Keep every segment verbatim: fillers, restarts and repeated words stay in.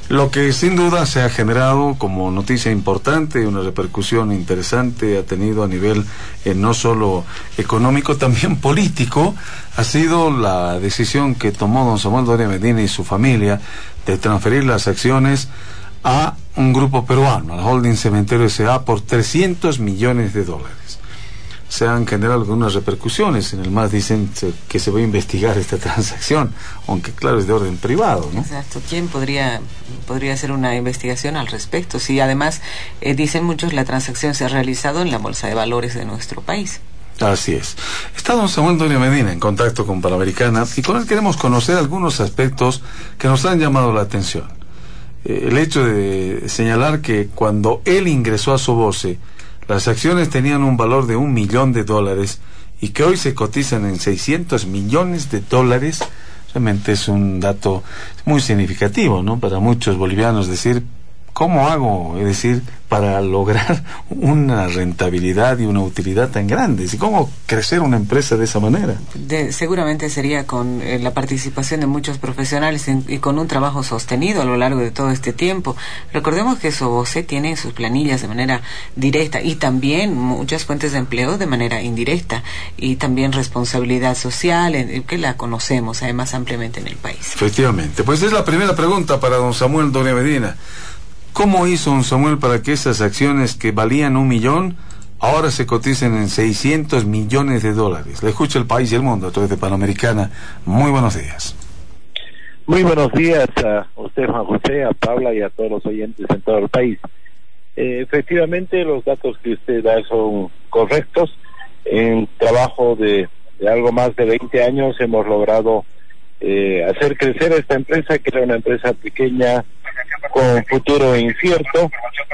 Lo que sin duda se ha generado como noticia importante, una repercusión interesante ha tenido a nivel eh, no solo económico, también político, ha sido la decisión que tomó don Samuel Doria Medina y su familia de transferir las acciones a un grupo peruano, al Holding Cementerio S A, por trescientos millones de dólares. Se han generado algunas repercusiones. En el M A S dicen que se va a investigar esta transacción, aunque claro, es de orden privado, ¿no? Exacto. ¿Quién podría podría hacer una investigación al respecto? Si además, eh, dicen muchos, la transacción se ha realizado en la Bolsa de Valores de nuestro país. Así es. Está don Samuel Doria Medina en contacto con Panamericana y con él queremos conocer algunos aspectos que nos han llamado la atención. Eh, el hecho de señalar que cuando él ingresó a Soboce, las acciones tenían un valor de un millón de dólares y que hoy se cotizan en seiscientos millones de dólares, realmente es un dato muy significativo, ¿no? Para muchos bolivianos decir, ¿cómo hago? Es decir, para lograr una rentabilidad y una utilidad tan grandes. ¿Y cómo crecer una empresa de esa manera? De, seguramente sería con eh, la participación de muchos profesionales en, y con un trabajo sostenido a lo largo de todo este tiempo. Recordemos que Soboce tiene sus planillas de manera directa y también muchas fuentes de empleo de manera indirecta y también responsabilidad social en, que la conocemos además ampliamente en el país. Efectivamente. Pues es la primera pregunta para don Samuel Doria Medina. ¿Cómo hizo don Samuel para que esas acciones que valían un millón ahora se coticen en seiscientos millones de dólares? Le escucha el país y el mundo a través de Panamericana. Muy buenos días. Muy buenos días a usted, Juan José, a Paula y a todos los oyentes en todo el país. Eh, efectivamente, los datos que usted da son correctos. En trabajo de, de algo más de veinte años hemos logrado eh, hacer crecer esta empresa, que era una empresa pequeña, con futuro incierto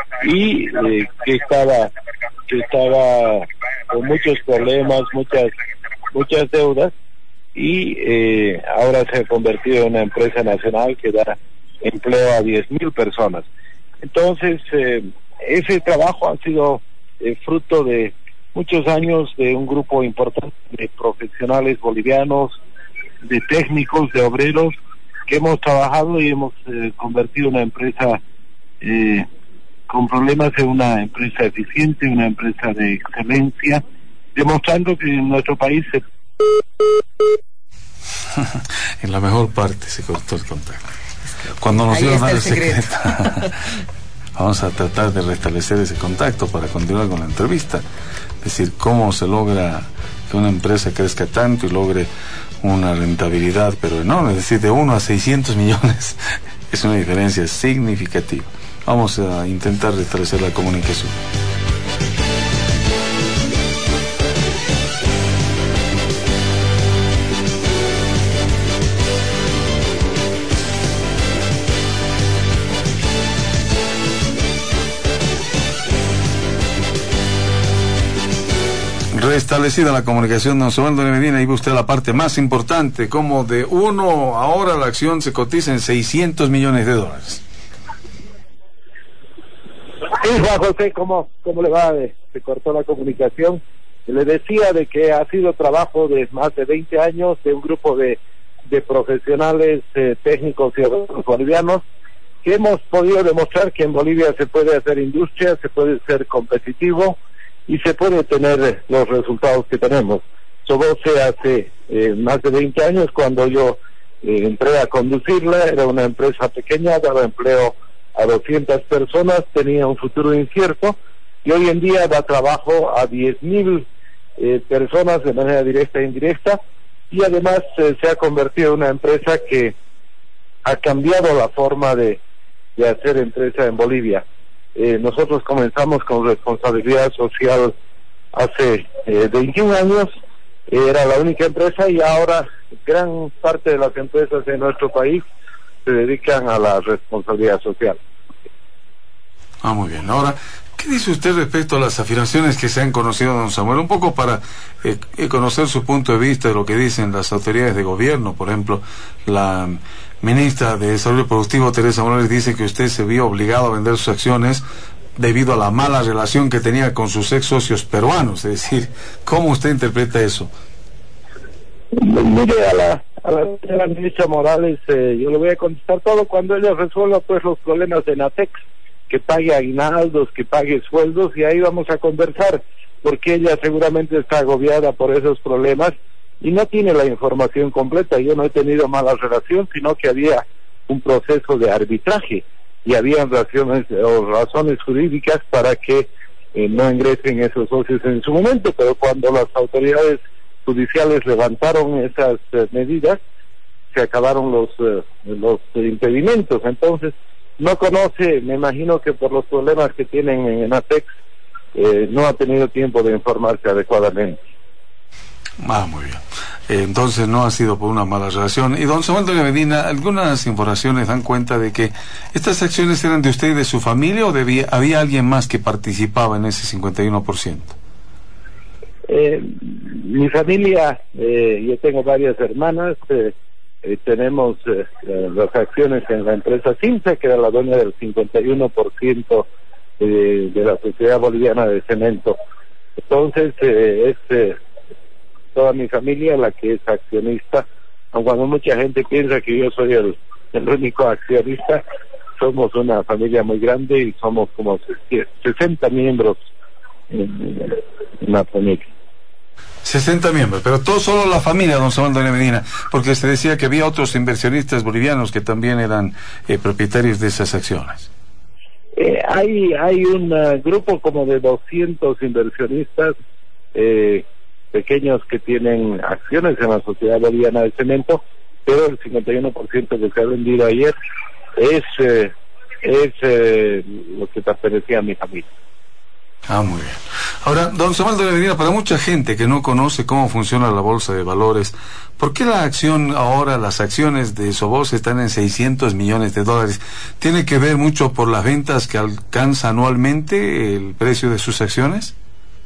y eh, que estaba que estaba con muchos problemas, muchas muchas deudas y eh, ahora se ha convertido en una empresa nacional que da empleo a diez mil personas. Entonces eh, ese trabajo ha sido eh, fruto de muchos años de un grupo importante de profesionales bolivianos, de técnicos, de obreros, que hemos trabajado y hemos eh, convertido una empresa eh, con problemas en una empresa eficiente, una empresa de excelencia, demostrando que en nuestro país se... En la mejor parte se cortó el contacto. Cuando nos iban a dar el secreto. secreto. Vamos a tratar de restablecer ese contacto para continuar con la entrevista. Es decir, cómo se logra que una empresa crezca tanto y logre una rentabilidad pero enorme, es decir, de uno a seiscientos millones es una diferencia significativa. Vamos a intentar restablecer la comunicación. Restablecida la comunicación, don Samuel Doria Medina, y ve usted la parte más importante, como de uno ahora la acción se cotiza en seiscientos millones de dólares. Sí, Juan José, ¿cómo, cómo le va? Se cortó la comunicación. Le decía de que ha sido trabajo de más de veinte años de un grupo de, de profesionales eh, técnicos y bolivianos que hemos podido demostrar que en Bolivia se puede hacer industria, se puede ser competitivo y se puede tener los resultados que tenemos. Soboce hace eh, más de veinte años, cuando yo eh, entré a conducirla, era una empresa pequeña, daba empleo a doscientas personas, tenía un futuro incierto, y hoy en día da trabajo a diez mil eh, personas de manera directa e indirecta, y además eh, se ha convertido en una empresa que ha cambiado la forma de, de hacer empresa en Bolivia. Eh, nosotros comenzamos con responsabilidad social hace eh, veintiún años, eh, era la única empresa, y ahora gran parte de las empresas en nuestro país se dedican a la responsabilidad social. Ah, muy bien. Ahora, ¿qué dice usted respecto a las afirmaciones que se han conocido, don Samuel? Un poco para eh, conocer su punto de vista de lo que dicen las autoridades de gobierno. Por ejemplo, la ministra de Desarrollo Productivo, Teresa Morales, dice que usted se vio obligado a vender sus acciones debido a la mala relación que tenía con sus ex socios peruanos. Es decir, ¿cómo usted interpreta eso? Mire, a la, a la señora ministra Morales, eh, yo le voy a contestar todo cuando ella resuelva pues los problemas de Natex, que pague aguinaldos, que pague sueldos, y ahí vamos a conversar, porque ella seguramente está agobiada por esos problemas y no tiene la información completa. Yo no he tenido mala relación, sino que había un proceso de arbitraje y había razones, o razones jurídicas para que eh, no ingresen esos socios en su momento, pero cuando las autoridades judiciales levantaron esas eh, medidas, se acabaron los eh, los impedimentos. Entonces no conoce, me imagino que por los problemas que tienen en Enatex, eh, no ha tenido tiempo de informarse adecuadamente. Ah, muy bien. Eh, entonces no ha sido por una mala relación. Y don Samuel Doña Medina, algunas informaciones dan cuenta de que estas acciones eran de usted y de su familia, o debía, había alguien más que participaba en ese cincuenta y uno por ciento. Eh, mi familia, eh, yo tengo varias hermanas, eh, eh, tenemos eh, eh, las acciones en la empresa Cinza, que era la dueña del cincuenta y uno por ciento eh, de la Sociedad Boliviana de Cemento. Entonces, eh, es eh, toda mi familia la que es accionista, aun cuando mucha gente piensa que yo soy el, el único accionista. Somos una familia muy grande y somos como sesenta miembros en, en la familia. sesenta miembros, pero todo solo la familia, don Samuel Doña Medina, porque se decía que había otros inversionistas bolivianos que también eran eh, propietarios de esas acciones. Eh, hay hay un uh, grupo como de doscientos inversionistas eh, pequeños que tienen acciones en la Sociedad Boliviana de Cemento, pero el cincuenta y uno por ciento que se ha vendido ayer es eh, es eh, lo que pertenecía a mi familia. Ah, muy bien. Ahora, don Samuel Doña Medina, para mucha gente que no conoce cómo funciona la bolsa de valores, ¿por qué la acción ahora, las acciones de Soboce están en seiscientos millones de dólares? ¿Tiene que ver mucho por las ventas que alcanza anualmente el precio de sus acciones?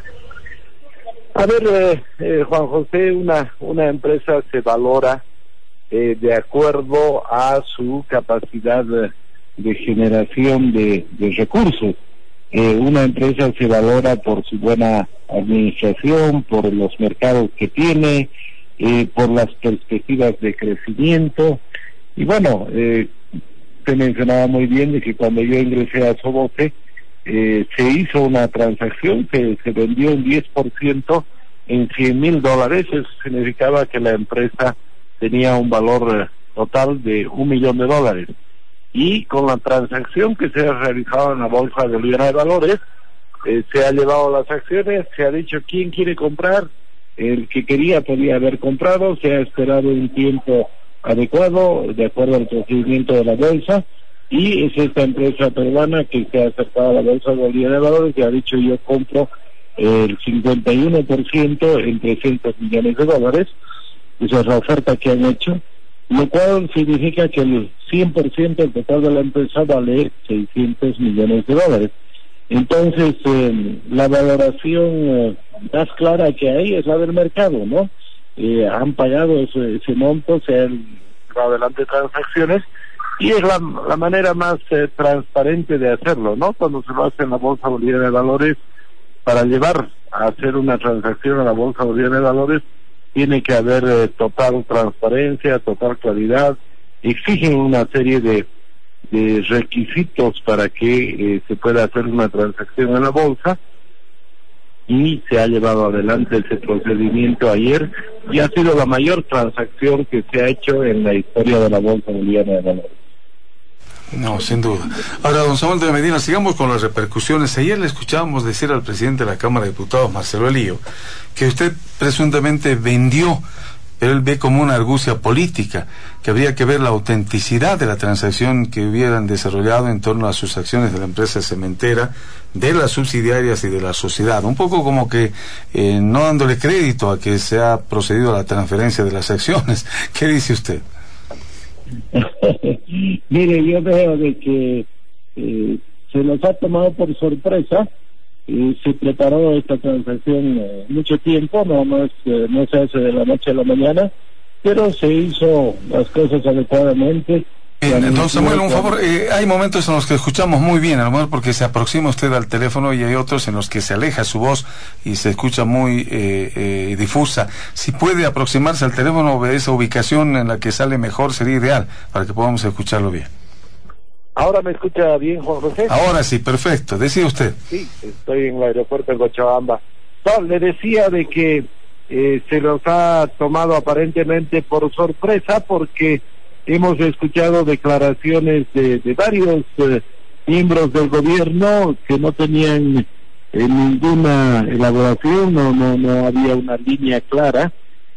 A ver, eh, eh, Juan José, una, una empresa se valora eh, de acuerdo a su capacidad de, de generación de, de recursos. Eh, una empresa se valora por su buena administración, por los mercados que tiene, eh, por las perspectivas de crecimiento. Y bueno, eh, se mencionaba muy bien de que cuando yo ingresé a Soboce, eh, se hizo una transacción que se vendió un diez por ciento en cien mil dólares. Eso significaba que la empresa tenía un valor eh, total de un millón de dólares. Y con la transacción que se ha realizado en la Bolsa Boliviana de Valores, eh, se ha llevado las acciones, se ha dicho quién quiere comprar, el que quería podía haber comprado, se ha esperado un tiempo adecuado, de acuerdo al procedimiento de la Bolsa, y es esta empresa peruana que se ha acercado a la Bolsa Boliviana de Valores y ha dicho yo compro el cincuenta y uno por ciento en trescientos millones de dólares. Esa es la oferta que han hecho, lo cual significa que el cien por ciento del total de la empresa vale seiscientos millones de dólares. Entonces, eh, la valoración eh, más clara que hay es la del mercado, ¿no? Eh, han pagado ese, ese monto, se han llevado adelante transacciones, y es la, la manera más eh, transparente de hacerlo, ¿no? Cuando se lo hace en la Bolsa Boliviana de Valores, para llevar a hacer una transacción a la Bolsa Boliviana de Valores, tiene que haber eh, total transparencia, total claridad. Exigen una serie de, de requisitos para que eh, se pueda hacer una transacción en la bolsa, y se ha llevado adelante ese procedimiento ayer, y ha sido la mayor transacción que se ha hecho en la historia de la Bolsa Boliviana de Valores. No, sin duda. Ahora, don Samuel de Medina, sigamos con las repercusiones. Ayer le escuchábamos decir al presidente de la Cámara de Diputados, Marcelo Elío, que usted presuntamente vendió, pero él ve como una argucia política, que habría que ver la autenticidad de la transacción que hubieran desarrollado en torno a sus acciones de la empresa cementera, de las subsidiarias y de la sociedad. Un poco como que eh, no dándole crédito a que se ha procedido a la transferencia de las acciones. ¿Qué dice usted? Mire, yo veo de que eh, se nos ha tomado por sorpresa. Eh, se preparó esta transacción eh, mucho tiempo, no, no, es, eh, no se hace de la noche a la mañana, pero se hizo las cosas adecuadamente. Bien, don Samuel, un favor, eh, hay momentos en los que escuchamos muy bien, a lo mejor porque se aproxima usted al teléfono, y hay otros en los que se aleja su voz y se escucha muy eh, eh, difusa. Si puede aproximarse al teléfono o esa ubicación en la que sale mejor, sería ideal para que podamos escucharlo bien. ¿Ahora me escucha bien, Juan José? Ahora sí, perfecto. Decía usted. Sí, estoy en el aeropuerto de Cochabamba. No, le decía de que eh, se los ha tomado aparentemente por sorpresa, porque hemos escuchado declaraciones de, de varios eh, miembros del gobierno que no tenían eh, ninguna elaboración, no, no, no había una línea clara,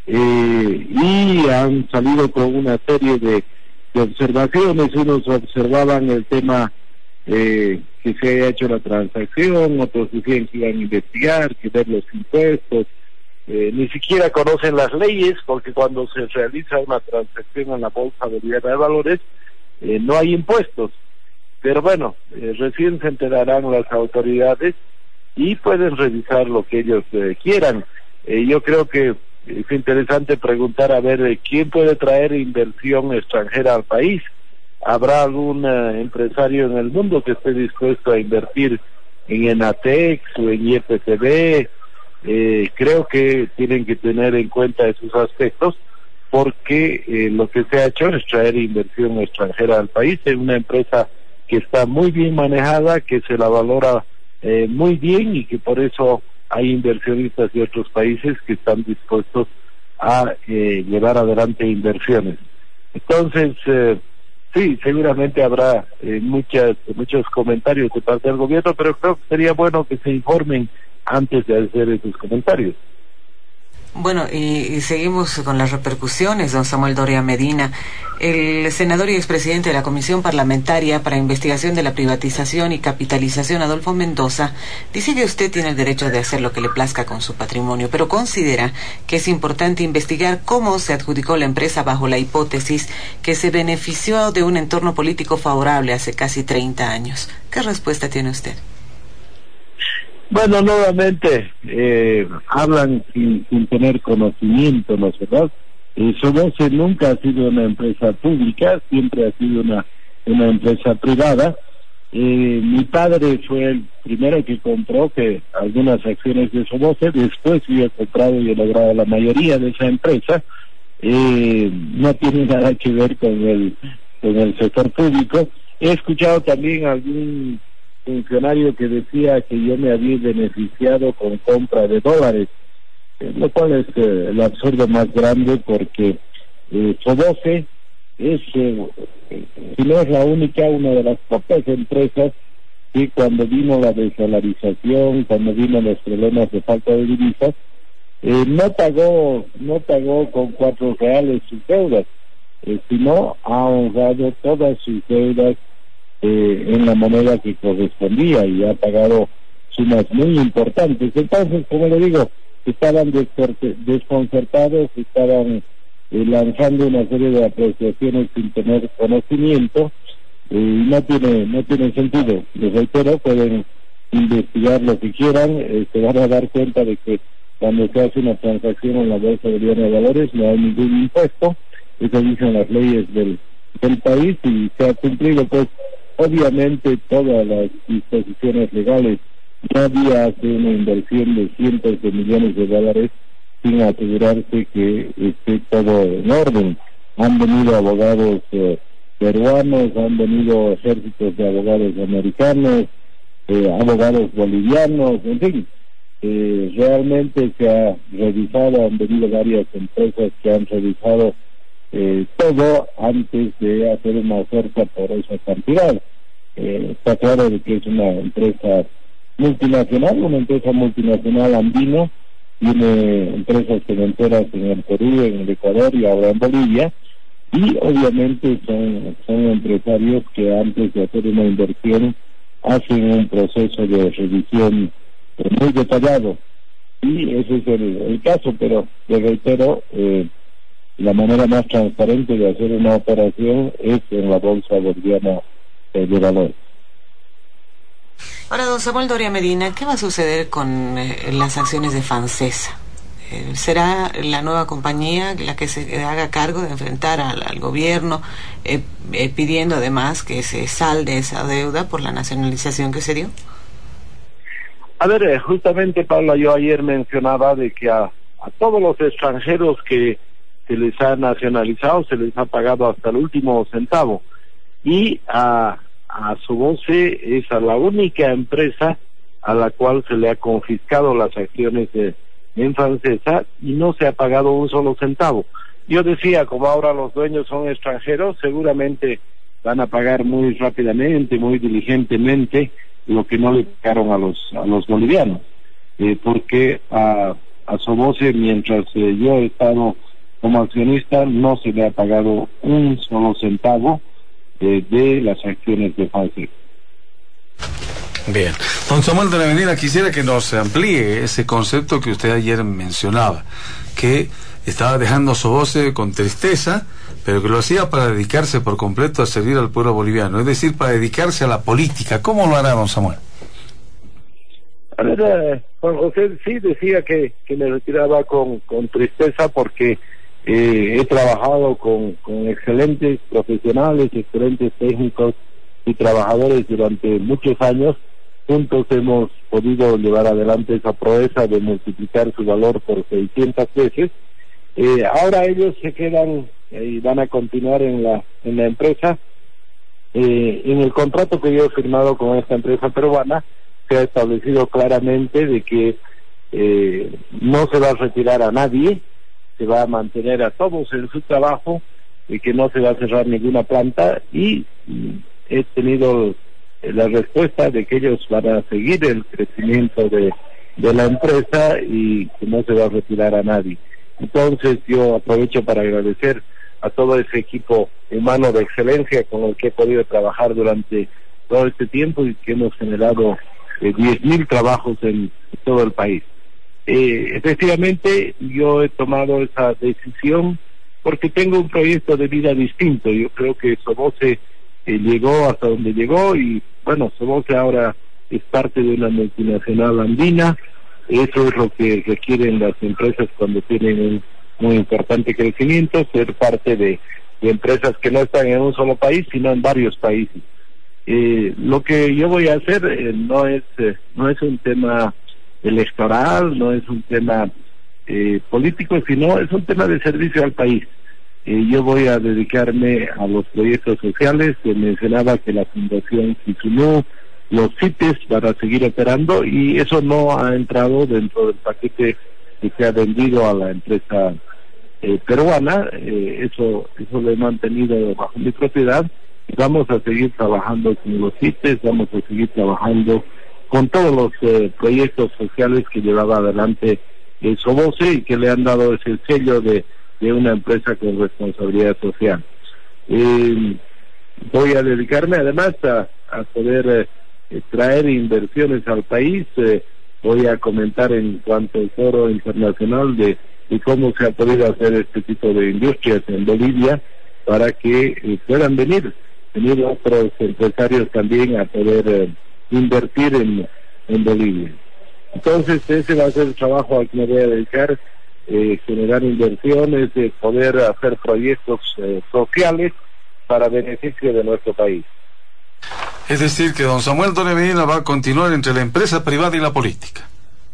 eh, y han salido con una serie de, de observaciones. Unos observaban el tema eh, que se haya hecho la transacción, otros decían que iban a investigar, que ver los impuestos. Eh, ni siquiera conocen las leyes, porque cuando se realiza una transacción en la Bolsa Boliviana de Valores eh, no hay impuestos. Pero bueno, eh, recién se enterarán las autoridades y pueden revisar lo que ellos eh, quieran. Eh, yo creo que es interesante preguntar a ver eh, quién puede traer inversión extranjera al país. ¿Habrá algún eh, empresario en el mundo que esté dispuesto a invertir en Enatex o en I P C B? Eh, creo que tienen que tener en cuenta esos aspectos, porque eh, lo que se ha hecho es traer inversión extranjera al país. Es una empresa que está muy bien manejada, que se la valora eh, muy bien, y que por eso hay inversionistas de otros países que están dispuestos a eh, llevar adelante inversiones. Entonces, eh, sí, seguramente habrá eh, muchas, muchos comentarios de parte del gobierno, pero creo que sería bueno que se informen antes de hacer esos comentarios. Bueno, y, y seguimos con las repercusiones, don Samuel Doria Medina. El senador y expresidente de la Comisión Parlamentaria para Investigación de la Privatización y Capitalización, Adolfo Mendoza, dice que usted tiene el derecho de hacer lo que le plazca con su patrimonio, pero considera que es importante investigar cómo se adjudicó la empresa bajo la hipótesis que se benefició de un entorno político favorable hace casi treinta años. ¿Qué respuesta tiene usted? Bueno, nuevamente eh, hablan sin, sin tener conocimiento, ¿no es verdad? Eh, Soboce nunca ha sido una empresa pública, siempre ha sido una una empresa privada. Eh, mi padre fue el primero que compró que algunas acciones de Soboce, después yo he comprado y he logrado la mayoría de esa empresa. Eh, no tiene nada que ver con el con el sector público. He escuchado también algún funcionario que decía que yo me había beneficiado con compra de dólares, eh, lo cual es eh, el absurdo más grande, porque eh, Soboce es, eh, si no es la única, una de las pocas empresas que cuando vino la desdolarización, cuando vino los problemas de falta de divisas, eh, no pagó no pagó con cuatro reales sus deudas, eh, sino ha honrado todas sus deudas Eh, en la moneda que correspondía, y ha pagado sumas muy importantes. Entonces, como le digo, estaban desconcertados, estaban eh, lanzando una serie de apreciaciones sin tener conocimiento, eh, y no tiene no tiene sentido. Les reitero, pueden investigar lo que quieran, eh, se van a dar cuenta de que cuando se hace una transacción en la Bolsa Boliviana de Valores no hay ningún impuesto. Eso dicen las leyes del, del país, y se ha cumplido pues obviamente todas las disposiciones legales. Nadie hace una inversión de cientos de millones de dólares sin asegurarse que esté todo en orden. Han venido abogados eh, peruanos, han venido ejércitos de abogados americanos, eh, abogados bolivianos, en fin. Eh, realmente se ha revisado, han venido varias empresas que han revisado Eh, todo antes de hacer una oferta por esa cantidad. Eh, está claro de que es una empresa multinacional, una empresa multinacional andina, tiene empresas cementeras en el Perú, en el Ecuador y ahora en Bolivia, y obviamente son, son empresarios que antes de hacer una inversión hacen un proceso de revisión eh, muy detallado, y ese es el, el caso. Pero le reitero, eh, la manera más transparente de hacer una operación es en la Bolsa Boliviana eh, de Valores. Ahora, don Samuel Doria Medina, ¿qué va a suceder con eh, las acciones de Fancesa? Eh, ¿Será la nueva compañía la que se haga cargo de enfrentar al, al gobierno, eh, eh, pidiendo además que se salde esa deuda por la nacionalización que se dio? A ver, eh, justamente, Paula, yo ayer mencionaba de que a, a todos los extranjeros que se les ha nacionalizado se les ha pagado hasta el último centavo, y a, a Soboce es a la única empresa a la cual se le ha confiscado las acciones de, en Francesa y no se ha pagado un solo centavo. Yo decía, como ahora los dueños son extranjeros, seguramente van a pagar muy rápidamente, muy diligentemente lo que no le pagaron a los a los bolivianos, eh, porque a, a Soboce, mientras eh, yo he estado como accionista, no se le ha pagado un solo centavo eh, de las acciones de Francesa. Bien. Don Samuel de la Medina, quisiera que nos amplíe ese concepto que usted ayer mencionaba, que estaba dejando Soboce con tristeza, pero que lo hacía para dedicarse por completo a servir al pueblo boliviano, es decir, para dedicarse a la política. ¿Cómo lo hará, don Samuel? A ver, eh, Juan José sí decía que, que me retiraba con, con tristeza porque eh, he trabajado con, con excelentes profesionales, excelentes técnicos y trabajadores durante muchos años. Juntos hemos podido llevar adelante esa proeza de multiplicar su valor por seiscientas veces. Eh, ahora ellos se quedan eh, y van a continuar en la en la empresa. Eh, en el contrato que yo he firmado con esta empresa peruana se ha establecido claramente de que eh, no se va a retirar a nadie, se va a mantener a todos en su trabajo, y que no se va a cerrar ninguna planta, y mm, he tenido la respuesta de que ellos van a seguir el crecimiento de, de la empresa y que no se va a retirar a nadie. Entonces yo aprovecho para agradecer a todo ese equipo humano de excelencia con el que he podido trabajar durante todo este tiempo y que hemos generado eh, diez mil trabajos en todo el país. Eh, efectivamente, yo he tomado esa decisión porque tengo un proyecto de vida distinto. Yo creo que Soboce eh, llegó hasta donde llegó y, bueno, Soboce ahora es parte de una multinacional andina. Eso es lo que requieren las empresas cuando tienen un muy importante crecimiento, ser parte de, de empresas que no están en un solo país, sino en varios países. Eh, lo que yo voy a hacer eh, no es eh, no es un tema electoral, no es un tema eh, político, sino es un tema de servicio al país. Eh, yo voy a dedicarme a los proyectos sociales. Se mencionaba que la Fundación Kizunú, los C I T E S van a seguir operando, y eso no ha entrado dentro del paquete que se ha vendido a la empresa eh, peruana. Eh, eso eso lo he mantenido bajo mi propiedad. Vamos a seguir trabajando con los C I T E S, vamos a seguir trabajando con todos los eh, proyectos sociales que llevaba adelante eh, Soboce y que le han dado ese sello de, de una empresa con responsabilidad social. Eh, voy a dedicarme además a, a poder eh, traer inversiones al país. Eh, voy a comentar en cuanto al foro internacional de, de cómo se ha podido hacer este tipo de industrias en Bolivia para que eh, puedan venir, venir otros empresarios también a poder eh, invertir en, en Bolivia. Entonces ese va a ser el trabajo al que me voy a dedicar, eh, generar inversiones, eh, poder hacer proyectos eh, sociales para beneficio de nuestro país. Es decir, que don Samuel Doria Medina va a continuar entre la empresa privada y la política.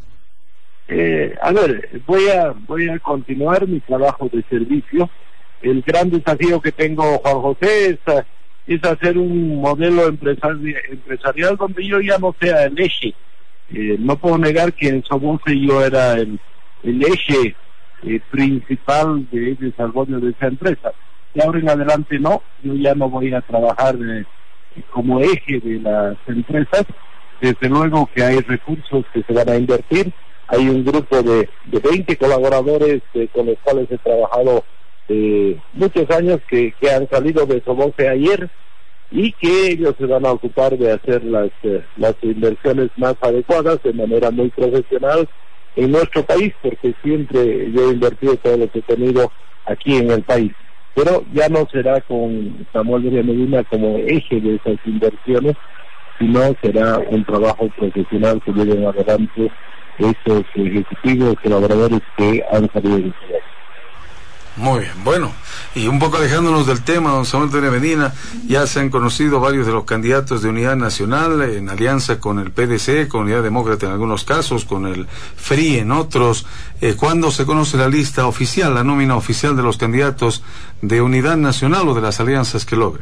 Eh, a ver, voy a voy a continuar mi trabajo de servicio. El gran desafío que tengo, Juan José, es, es hacer un modelo empresari empresarial donde yo ya no sea el eje. Eh, no puedo negar que en Soboce yo era el, el eje eh, principal de desarrollo de esa empresa. De ahora en adelante no, yo ya no voy a trabajar eh, como eje de las empresas. Desde luego que hay recursos que se van a invertir. Hay un grupo de, de veinte colaboradores eh, con los cuales he trabajado eh, muchos años que, que han salido de Soboce ayer, y que ellos se van a ocupar de hacer las, eh, las inversiones más adecuadas de manera muy profesional en nuestro país, porque siempre yo he invertido todo lo que he tenido aquí en el país. Pero ya no será con Samuel Doria Medina como eje de esas inversiones, sino será un trabajo profesional que lleven adelante estos ejecutivos colaboradores que han salido del Estado. Muy bien, bueno, y un poco alejándonos del tema, don Samuel Doria Medina, ya se han conocido varios de los candidatos de Unidad Nacional en alianza con el P D C, con Unidad Demócrata en algunos casos, con el F R I en otros. Eh, ¿Cuándo se conoce la lista oficial, la nómina oficial de los candidatos de Unidad Nacional o de las alianzas que logre?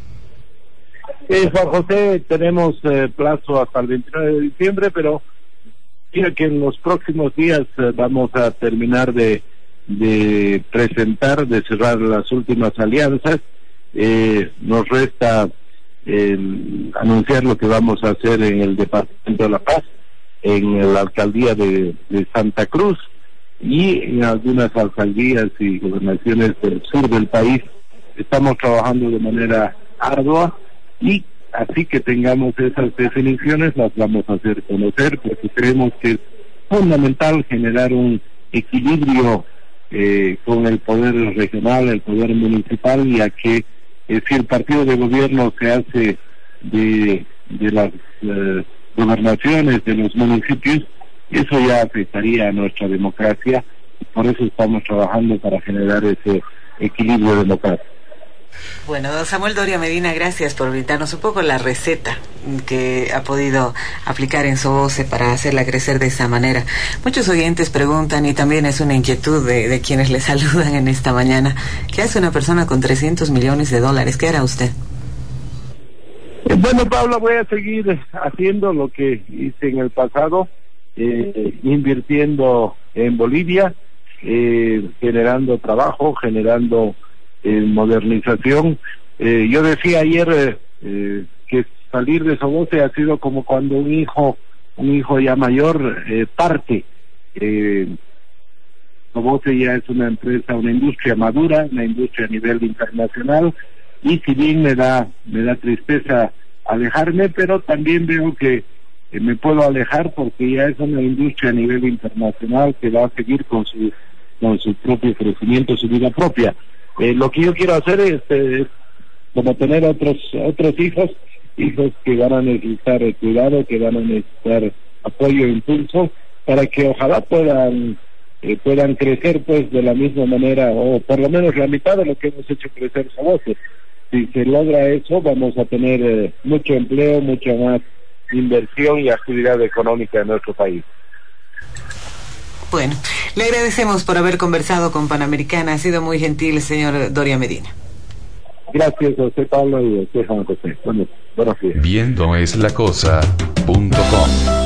Eh, Juan José, tenemos eh, plazo hasta el veintinueve de diciembre, pero mira que en los próximos días eh, vamos a terminar de de presentar, de cerrar las últimas alianzas. Eh, nos resta eh, anunciar lo que vamos a hacer en el Departamento de La Paz, en la alcaldía de, de Santa Cruz y en algunas alcaldías y gobernaciones del sur del país. Estamos trabajando de manera ardua y así que tengamos esas definiciones las vamos a hacer conocer, porque creemos que es fundamental generar un equilibrio Eh, con el poder regional, el poder municipal, ya que eh, si el partido de gobierno se hace de, de las eh, gobernaciones, de los municipios, eso ya afectaría a nuestra democracia, y por eso estamos trabajando para generar ese equilibrio democrático. Bueno, don Samuel Doria Medina, gracias por brindarnos un poco la receta que ha podido aplicar en Soboce para hacerla crecer de esa manera. Muchos oyentes preguntan, y también es una inquietud de, de quienes le saludan en esta mañana, ¿qué hace una persona con trescientos millones de dólares? ¿Qué hará usted? Eh, bueno, Pablo, voy a seguir haciendo lo que hice en el pasado, eh, invirtiendo en Bolivia, eh, generando trabajo, generando en modernización. Eh, yo decía ayer eh, eh, que salir de Soboce ha sido como cuando un hijo, un hijo ya mayor eh, parte. Eh, Soboce ya es una empresa, una industria madura, una industria a nivel internacional, y si bien me da, me da tristeza alejarme, pero también veo que eh, me puedo alejar porque ya es una industria a nivel internacional que va a seguir con su, con su propio crecimiento, su vida propia. Eh, lo que yo quiero hacer es, eh, como tener otros otros hijos, hijos que van a necesitar eh, cuidado, que van a necesitar apoyo e impulso, para que ojalá puedan eh, puedan crecer pues de la misma manera, o por lo menos la mitad de lo que hemos hecho crecer Soboce. Si se logra eso, vamos a tener eh, mucho empleo, mucha más inversión y actividad económica en nuestro país. Bueno, le agradecemos por haber conversado con Panamericana. Ha sido muy gentil, señor Doria Medina. Gracias a usted, Pablo, y a usted, Juan José. Bueno, buenos días. Viendo es la cosa punto com